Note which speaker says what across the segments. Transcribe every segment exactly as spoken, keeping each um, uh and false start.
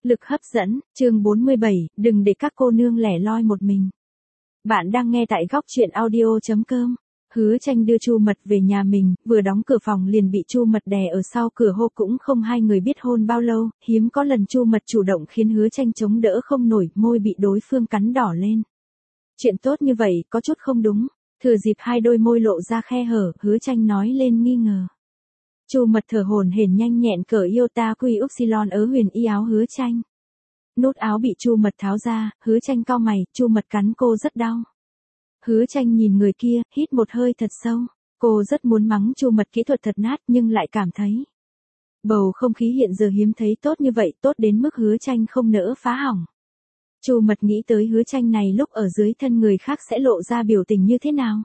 Speaker 1: Lực hấp dẫn, chương bốn mươi bảy, đừng để các cô nương lẻ loi một mình. Bạn đang nghe tại góc truyện audio chấm com. Hứa Tranh đưa Chu Mật về nhà mình, vừa đóng cửa phòng liền bị Chu Mật đè ở sau cửa hô, cũng không hai người biết hôn bao lâu, hiếm có lần Chu Mật chủ động khiến Hứa Tranh chống đỡ không nổi, môi bị đối phương cắn đỏ lên. Chuyện tốt như vậy, có chút không đúng. Thừa dịp hai đôi môi lộ ra khe hở, Hứa Tranh nói lên nghi ngờ. Chu Mật thở hổn hển nhanh nhẹn cởi Iota Quy Upsilon ớ huyền y áo Hứa Tranh. Nút áo bị Chu Mật tháo ra, Hứa Tranh cau mày, Chu Mật cắn cô rất đau. Hứa Tranh nhìn người kia, hít một hơi thật sâu. Cô rất muốn mắng Chu Mật kỹ thuật thật nát nhưng lại cảm thấy bầu không khí hiện giờ hiếm thấy tốt như vậy, tốt đến mức Hứa Tranh không nỡ phá hỏng. Chu Mật nghĩ tới Hứa Tranh này lúc ở dưới thân người khác sẽ lộ ra biểu tình như thế nào.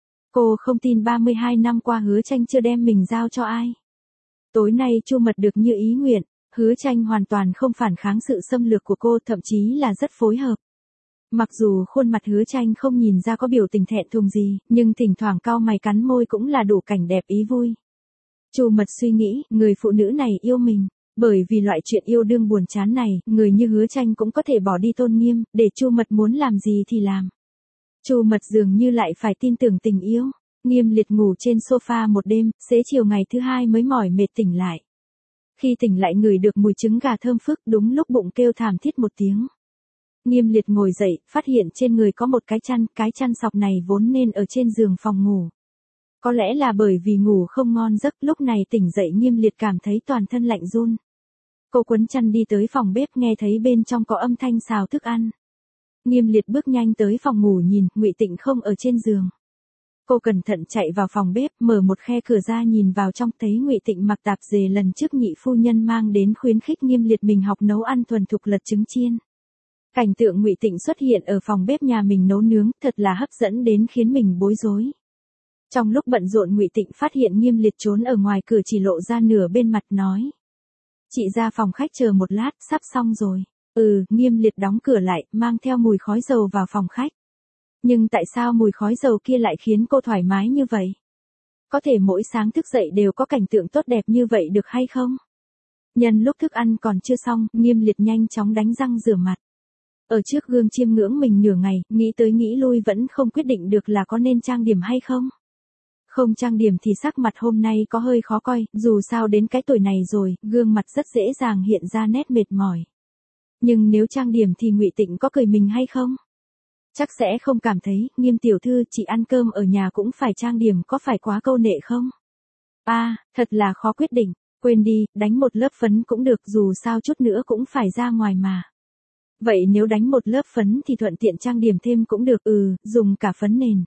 Speaker 1: Cô không tin ba mươi hai năm qua Hứa Tranh chưa đem mình giao cho ai. Tối nay Chu Mật được như ý nguyện, Hứa Tranh hoàn toàn không phản kháng sự xâm lược của cô, thậm chí là rất phối hợp. Mặc dù khuôn mặt Hứa Tranh không nhìn ra có biểu tình thẹn thùng gì, nhưng thỉnh thoảng cau mày cắn môi cũng là đủ cảnh đẹp ý vui. Chu Mật suy nghĩ, người phụ nữ này yêu mình, bởi vì loại chuyện yêu đương buồn chán này, người như Hứa Tranh cũng có thể bỏ đi tôn nghiêm, để Chu Mật muốn làm gì thì làm. Chu Mật dường như lại phải tin tưởng tình yêu. Nghiêm Liệt ngủ trên sofa một đêm, xế chiều ngày thứ hai mới mỏi mệt tỉnh lại. Khi tỉnh lại ngửi được mùi trứng gà thơm phức, đúng lúc bụng kêu thảm thiết một tiếng. Nghiêm Liệt ngồi dậy, phát hiện trên người có một cái chăn, cái chăn sọc này vốn nên ở trên giường phòng ngủ. Có lẽ là bởi vì ngủ không ngon giấc, lúc này tỉnh dậy Nghiêm Liệt cảm thấy toàn thân lạnh run. Cô quấn chăn đi tới phòng bếp, nghe thấy bên trong có âm thanh xào thức ăn. Nghiêm Liệt bước nhanh tới phòng ngủ nhìn, Ngụy Tịnh không ở trên giường. Cô cẩn thận chạy vào phòng bếp, mở một khe cửa ra nhìn vào trong, thấy Ngụy Tịnh mặc tạp dề lần trước nhị phu nhân mang đến khuyến khích Nghiêm Liệt mình học nấu ăn thuần thục lật trứng chiên. Cảnh tượng Ngụy Tịnh xuất hiện ở phòng bếp nhà mình nấu nướng, thật là hấp dẫn đến khiến mình bối rối. Trong lúc bận rộn Ngụy Tịnh phát hiện Nghiêm Liệt trốn ở ngoài cửa, chỉ lộ ra nửa bên mặt nói: "Chị ra phòng khách chờ một lát, sắp xong rồi." Ừ, Nghiêm Liệt đóng cửa lại, mang theo mùi khói dầu vào phòng khách. Nhưng tại sao mùi khói dầu kia lại khiến cô thoải mái như vậy? Có thể mỗi sáng thức dậy đều có cảnh tượng tốt đẹp như vậy được hay không? Nhân lúc thức ăn còn chưa xong, Nghiêm Liệt nhanh chóng đánh răng rửa mặt. Ở trước gương chiêm ngưỡng mình nửa ngày, nghĩ tới nghĩ lui vẫn không quyết định được là có nên trang điểm hay không. Không trang điểm thì sắc mặt hôm nay có hơi khó coi, dù sao đến cái tuổi này rồi, gương mặt rất dễ dàng hiện ra nét mệt mỏi. Nhưng nếu trang điểm thì Ngụy Tịnh có cười mình hay không? Chắc sẽ không cảm thấy. Nghiêm tiểu thư, chị ăn cơm ở nhà cũng phải trang điểm, có phải quá câu nệ không? A, à, thật là khó quyết định. Quên đi, đánh một lớp phấn cũng được, dù sao chút nữa cũng phải ra ngoài mà. Vậy nếu đánh một lớp phấn thì thuận tiện trang điểm thêm cũng được, ừ, dùng cả phấn nền.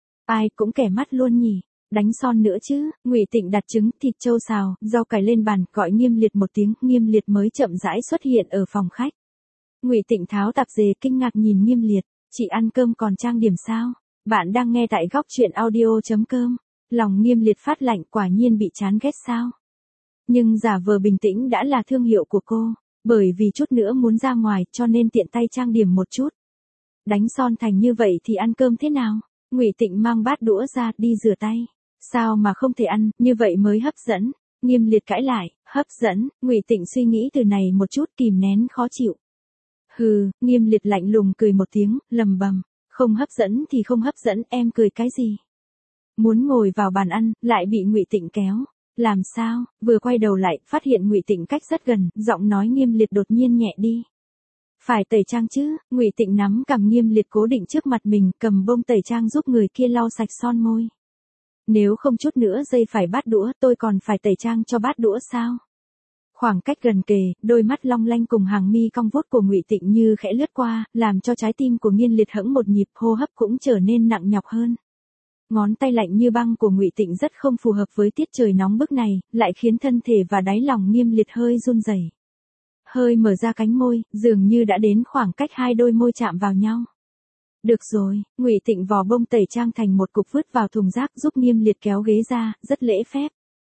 Speaker 1: Ai cũng kẻ mắt luôn nhỉ. Đánh son nữa chứ. Ngụy Tịnh đặt trứng, thịt trâu xào, rau cải lên bàn, gọi Nghiêm Liệt một tiếng, Nghiêm Liệt mới chậm rãi xuất hiện ở phòng khách. Ngụy Tịnh tháo tạp dề kinh ngạc nhìn Nghiêm Liệt, chị ăn cơm còn trang điểm sao? Bạn đang nghe tại góc truyện audio chấm com. Lòng Nghiêm Liệt phát lạnh, quả nhiên bị chán ghét sao? Nhưng giả vờ bình tĩnh đã là thương hiệu của cô, bởi vì chút nữa muốn ra ngoài cho nên tiện tay trang điểm một chút. Đánh son thành như vậy thì ăn cơm thế nào? Ngụy Tịnh mang bát đũa ra, đi rửa tay. Sao mà không thể ăn, như vậy mới hấp dẫn. Nghiêm Liệt cãi lại, hấp dẫn. Ngụy Tịnh suy nghĩ từ này một chút, kìm nén khó chịu. Hừ, Nghiêm Liệt lạnh lùng cười một tiếng, lầm bầm, không hấp dẫn thì không hấp dẫn, em cười cái gì? Muốn ngồi vào bàn ăn, lại bị Ngụy Tịnh kéo. Làm sao? Vừa quay đầu lại, phát hiện Ngụy Tịnh cách rất gần, giọng nói Nghiêm Liệt đột nhiên nhẹ đi. Phải tẩy trang chứ? Ngụy Tịnh nắm cằm Nghiêm Liệt cố định trước mặt mình, cầm bông tẩy trang giúp người kia lau sạch son môi. Nếu không chút nữa giây phải bát đũa, tôi còn phải tẩy trang cho bát đũa sao? Khoảng cách gần kề, đôi mắt long lanh cùng hàng mi cong vuốt của Ngụy Tịnh như khẽ lướt qua, làm cho trái tim của Nghiêm Liệt hẫng một nhịp, hô hấp cũng trở nên nặng nhọc hơn. Ngón tay lạnh như băng của Ngụy Tịnh rất không phù hợp với tiết trời nóng bức này, lại khiến thân thể và đáy lòng Nghiêm Liệt hơi run rẩy. Hơi mở ra cánh môi, dường như đã đến khoảng cách hai đôi môi chạm vào nhau. Được rồi, Ngụy Tịnh vò bông tẩy trang thành một cục vứt vào thùng rác, giúp Nghiêm Liệt kéo ghế ra, rất lễ phép.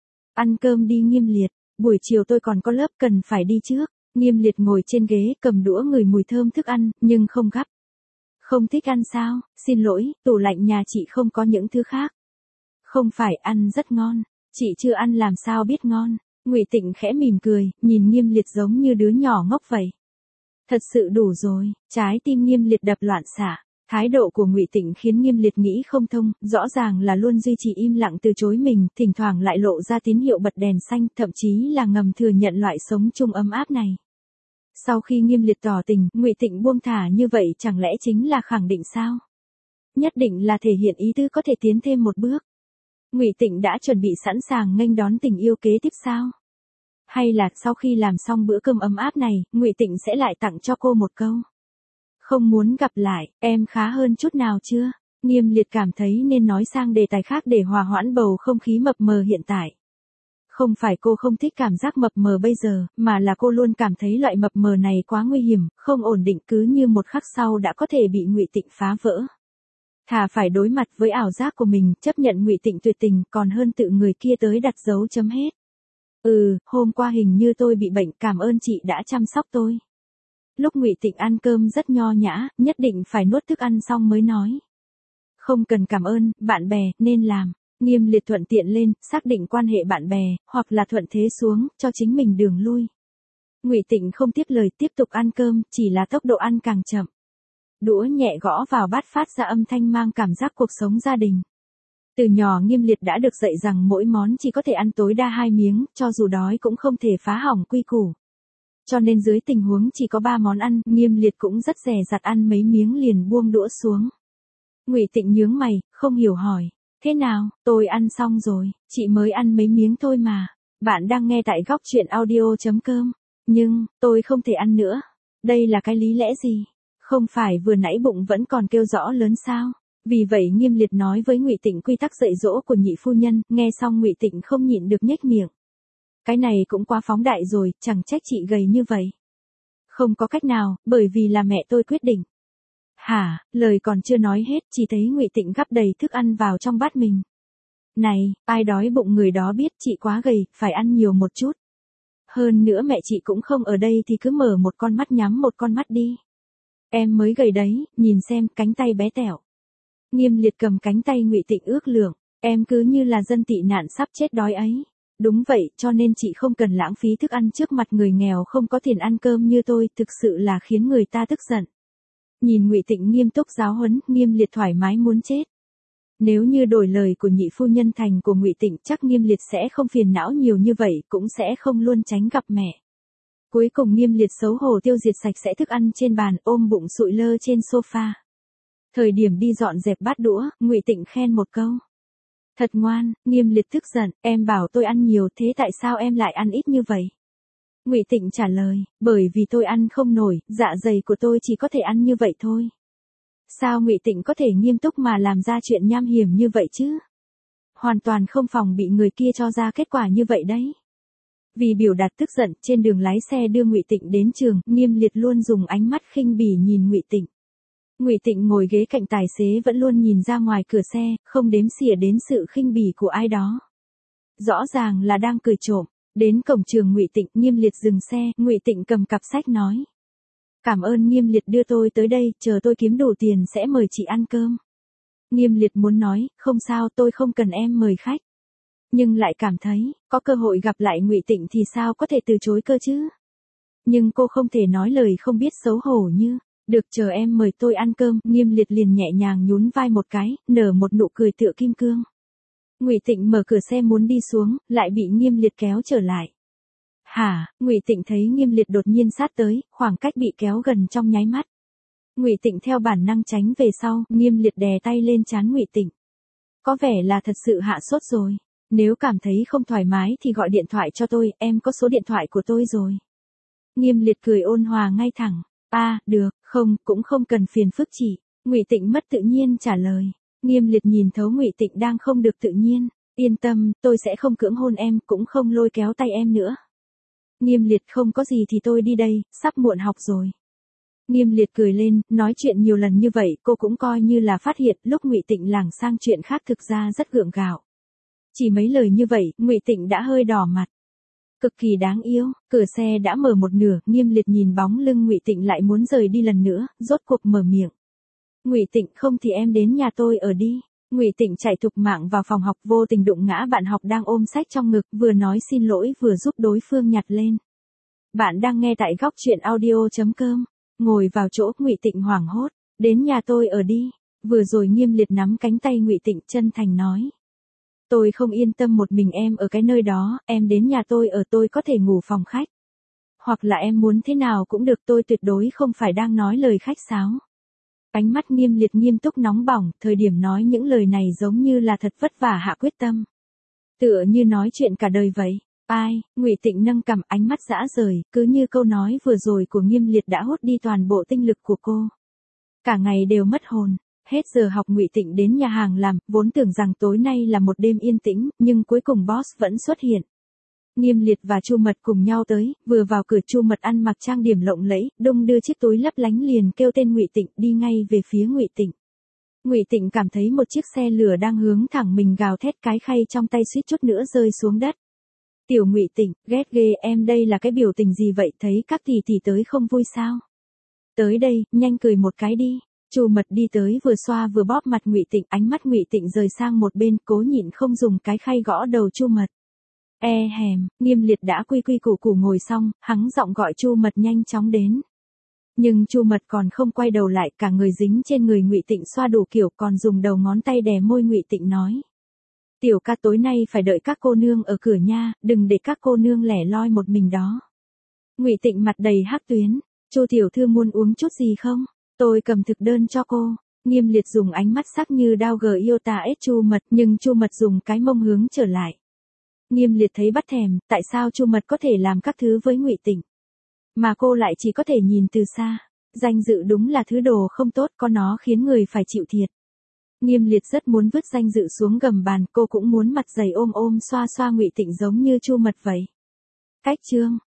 Speaker 1: Ăn cơm đi Nghiêm Liệt, buổi chiều tôi còn có lớp cần phải đi trước. Nghiêm Liệt ngồi trên ghế, cầm đũa ngửi mùi thơm thức ăn, nhưng không gắp. Không thích ăn sao? Xin lỗi, tủ lạnh nhà chị không có những thứ khác. Không phải, ăn rất ngon. Chị chưa ăn làm sao biết ngon. Ngụy Tịnh khẽ mỉm cười, nhìn Nghiêm Liệt giống như đứa nhỏ ngốc vậy. Thật sự đủ rồi, trái tim Nghiêm Liệt đập loạn xạ. Thái độ của Ngụy Tịnh khiến Nghiêm Liệt nghĩ không thông, rõ ràng là luôn duy trì im lặng từ chối mình, thỉnh thoảng lại lộ ra tín hiệu bật đèn xanh, thậm chí là ngầm thừa nhận loại sống chung ấm áp này. Sau khi Nghiêm Liệt tỏ tình, Ngụy Tịnh buông thả như vậy chẳng lẽ chính là khẳng định sao? Nhất định là thể hiện ý tứ có thể tiến thêm một bước. Ngụy Tịnh đã chuẩn bị sẵn sàng nghênh đón tình yêu kế tiếp sao? Hay là sau khi làm xong bữa cơm ấm áp này, Ngụy Tịnh sẽ lại tặng cho cô một câu. Không muốn gặp lại, em khá hơn chút nào chưa? Nghiêm Liệt cảm thấy nên nói sang đề tài khác để hòa hoãn bầu không khí mập mờ hiện tại. Không phải cô không thích cảm giác mập mờ bây giờ, mà là cô luôn cảm thấy loại mập mờ này quá nguy hiểm, không ổn định, cứ như một khắc sau đã có thể bị Ngụy Tịnh phá vỡ. Thà phải đối mặt với ảo giác của mình, chấp nhận Ngụy Tịnh tuyệt tình, còn hơn tự người kia tới đặt dấu chấm hết. Ừ, hôm qua hình như tôi bị bệnh, cảm ơn chị đã chăm sóc tôi. Lúc Ngụy Tịnh ăn cơm rất nho nhã, nhất định phải nuốt thức ăn xong mới nói. Không cần cảm ơn, bạn bè, nên làm. Nghiêm Liệt thuận tiện lên, xác định quan hệ bạn bè, hoặc là thuận thế xuống, cho chính mình đường lui. Ngụy Tịnh không tiếp lời, tiếp tục ăn cơm, chỉ là tốc độ ăn càng chậm. Đũa nhẹ gõ vào bát phát ra âm thanh mang cảm giác cuộc sống gia đình. Từ nhỏ Nghiêm Liệt đã được dạy rằng mỗi món chỉ có thể ăn tối đa hai miếng, cho dù đói cũng không thể phá hỏng quy củ. Cho nên dưới tình huống chỉ có ba món ăn, Nghiêm Liệt cũng rất dè dặt ăn mấy miếng liền buông đũa xuống. Ngụy Tịnh nhướng mày, không hiểu hỏi, thế nào, tôi ăn xong rồi, chị mới ăn mấy miếng thôi mà. Bạn đang nghe tại góc truyện audio chấm com. Nhưng, tôi không thể ăn nữa. Đây là cái lý lẽ gì? Không phải vừa nãy bụng vẫn còn kêu rõ lớn sao? Vì vậy Nghiêm Liệt nói với Ngụy Tịnh quy tắc dạy dỗ của nhị phu nhân, nghe xong Ngụy Tịnh không nhịn được nhếch miệng. Cái này cũng quá phóng đại rồi, chẳng trách chị gầy như vậy. Không có cách nào, bởi vì là mẹ tôi quyết định. Hả, lời còn chưa nói hết, chỉ thấy Ngụy Tịnh gắp đầy thức ăn vào trong bát mình. Này, ai đói bụng người đó biết chị quá gầy, phải ăn nhiều một chút. Hơn nữa mẹ chị cũng không ở đây thì cứ mở một con mắt nhắm một con mắt đi. Em mới gầy đấy, nhìn xem, cánh tay bé tẹo. Nghiêm Liệt cầm cánh tay Ngụy Tịnh ước lượng, em cứ như là dân tị nạn sắp chết đói ấy. Đúng vậy, cho nên chị không cần lãng phí thức ăn trước mặt người nghèo không có tiền ăn cơm như tôi, thực sự là khiến người ta tức giận. Nhìn Ngụy Tịnh nghiêm túc giáo huấn, Nghiêm Liệt thoải mái muốn chết. Nếu như đổi lời của nhị phu nhân thành của Ngụy Tịnh, chắc Nghiêm Liệt sẽ không phiền não nhiều như vậy, cũng sẽ không luôn tránh gặp mẹ. Cuối cùng Nghiêm Liệt xấu hổ tiêu diệt sạch sẽ thức ăn trên bàn, ôm bụng sụi lơ trên sofa. Thời điểm đi dọn dẹp bát đũa, Ngụy Tịnh khen một câu. Thật ngoan. Nghiêm Liệt tức giận, em bảo tôi ăn nhiều, thế tại sao em lại ăn ít như vậy? Ngụy Tịnh trả lời, bởi vì tôi ăn không nổi, dạ dày của tôi chỉ có thể ăn như vậy thôi. Sao Ngụy Tịnh có thể nghiêm túc mà làm ra chuyện nham hiểm như vậy chứ? Hoàn toàn không phòng bị người kia cho ra kết quả như vậy đấy. Vì biểu đạt tức giận, trên đường lái xe đưa Ngụy Tịnh đến trường, Nghiêm Liệt luôn dùng ánh mắt khinh bỉ nhìn Ngụy Tịnh. Ngụy Tịnh ngồi ghế cạnh tài xế vẫn luôn nhìn ra ngoài cửa xe, không đếm xỉa đến sự khinh bỉ của ai đó. Rõ ràng là đang cười trộm. Đến cổng trường Ngụy Tịnh, Nghiêm Liệt dừng xe, Ngụy Tịnh cầm cặp sách nói. Cảm ơn Nghiêm Liệt đưa tôi tới đây, chờ tôi kiếm đủ tiền sẽ mời chị ăn cơm. Nghiêm Liệt muốn nói, không sao, tôi không cần em mời khách. Nhưng lại cảm thấy, có cơ hội gặp lại Ngụy Tịnh thì sao có thể từ chối cơ chứ? Nhưng cô không thể nói lời không biết xấu hổ như, được chờ em mời tôi ăn cơm, Nghiêm Liệt liền nhẹ nhàng nhún vai một cái, nở một nụ cười tựa kim cương. Ngụy Tịnh mở cửa xe muốn đi xuống, lại bị Nghiêm Liệt kéo trở lại. Hả? Ngụy Tịnh thấy Nghiêm Liệt đột nhiên sát tới, khoảng cách bị kéo gần trong nháy mắt. Ngụy Tịnh theo bản năng tránh về sau, Nghiêm Liệt đè tay lên trán Ngụy Tịnh. Có vẻ là thật sự hạ sốt rồi. Nếu cảm thấy không thoải mái thì gọi điện thoại cho tôi, em có số điện thoại của tôi rồi. Nghiêm Liệt cười ôn hòa ngay thẳng. À, được, không, cũng không cần phiền phức chị. Ngụy Tịnh mất tự nhiên trả lời. Nghiêm Liệt nhìn thấu Ngụy Tịnh đang không được tự nhiên. Yên tâm, tôi sẽ không cưỡng hôn em, cũng không lôi kéo tay em nữa. Nghiêm Liệt không có gì thì tôi đi đây, sắp muộn học rồi. Nghiêm Liệt cười lên, nói chuyện nhiều lần như vậy cô cũng coi như là phát hiện lúc Ngụy Tịnh lảng sang chuyện khác thực ra rất gượng gạo. Chỉ mấy lời như vậy, Ngụy Tịnh đã hơi đỏ mặt. Cực kỳ đáng yêu, cửa xe đã mở một nửa, Nghiêm Liệt nhìn bóng lưng Ngụy Tịnh lại muốn rời đi lần nữa, rốt cuộc mở miệng. Ngụy Tịnh, không thì em đến nhà tôi ở đi. Ngụy Tịnh chạy thục mạng vào phòng học, vô tình đụng ngã bạn học đang ôm sách trong ngực, vừa nói xin lỗi vừa giúp đối phương nhặt lên. Bạn đang nghe tại góc truyện audio chấm com. Ngồi vào chỗ, Ngụy Tịnh hoảng hốt, đến nhà tôi ở đi. Vừa rồi Nghiêm Liệt nắm cánh tay Ngụy Tịnh chân thành nói. Tôi không yên tâm một mình em ở cái nơi đó, em đến nhà tôi ở tôi có thể ngủ phòng khách. Hoặc là em muốn thế nào cũng được, tôi tuyệt đối không phải đang nói lời khách sáo. Ánh mắt Nghiêm Liệt nghiêm túc nóng bỏng, thời điểm nói những lời này giống như là thật vất vả hạ quyết tâm. Tựa như nói chuyện cả đời vậy. Ai, Ngụy Tịnh nâng cằm, ánh mắt dã rời, cứ như câu nói vừa rồi của Nghiêm Liệt đã hút đi toàn bộ tinh lực của cô. Cả ngày đều mất hồn. Hết giờ học Ngụy Tịnh đến nhà hàng làm, vốn tưởng rằng tối nay là một đêm yên tĩnh, nhưng cuối cùng boss vẫn xuất hiện. Nghiêm Liệt và Chu Mật cùng nhau tới, vừa vào cửa Chu Mật ăn mặc trang điểm lộng lẫy, đung đưa chiếc túi lấp lánh liền kêu tên Ngụy Tịnh, đi ngay về phía Ngụy Tịnh. Ngụy Tịnh cảm thấy một chiếc xe lửa đang hướng thẳng mình, gào thét, cái khay trong tay suýt chút nữa rơi xuống đất. Tiểu Ngụy Tịnh, ghét ghê em, đây là cái biểu tình gì vậy, thấy các tỷ tỷ tới không vui sao? Tới đây, nhanh cười một cái đi. Chu Mật đi tới vừa xoa vừa bóp mặt Ngụy Tịnh, ánh mắt Ngụy Tịnh rời sang một bên, cố nhịn không dùng cái khay gõ đầu Chu Mật. E hèm, Nghiêm Liệt đã quy quy củ củ ngồi xong, hắng giọng gọi Chu Mật nhanh chóng đến. Nhưng Chu Mật còn không quay đầu lại, cả người dính trên người Ngụy Tịnh xoa đủ kiểu, còn dùng đầu ngón tay đè môi Ngụy Tịnh nói. Tiểu ca tối nay phải đợi các cô nương ở cửa nha, đừng để các cô nương lẻ loi một mình đó. Ngụy Tịnh mặt đầy hắc tuyến, Chu tiểu thư muốn uống chút gì không? Tôi cầm thực đơn cho cô. Nghiêm Liệt dùng ánh mắt sắc như đao gờ yêu ta ết Chu Mật, nhưng Chu Mật dùng cái mông hướng trở lại. Nghiêm Liệt thấy bắt thèm, tại sao Chu Mật có thể làm các thứ với Ngụy Tịnh, mà cô lại chỉ có thể nhìn từ xa. Danh dự đúng là thứ đồ không tốt, có nó khiến người phải chịu thiệt. Nghiêm Liệt rất muốn vứt danh dự xuống gầm bàn, cô cũng muốn mặt dày ôm ôm xoa xoa Ngụy Tịnh giống như Chu Mật vậy. Cách chương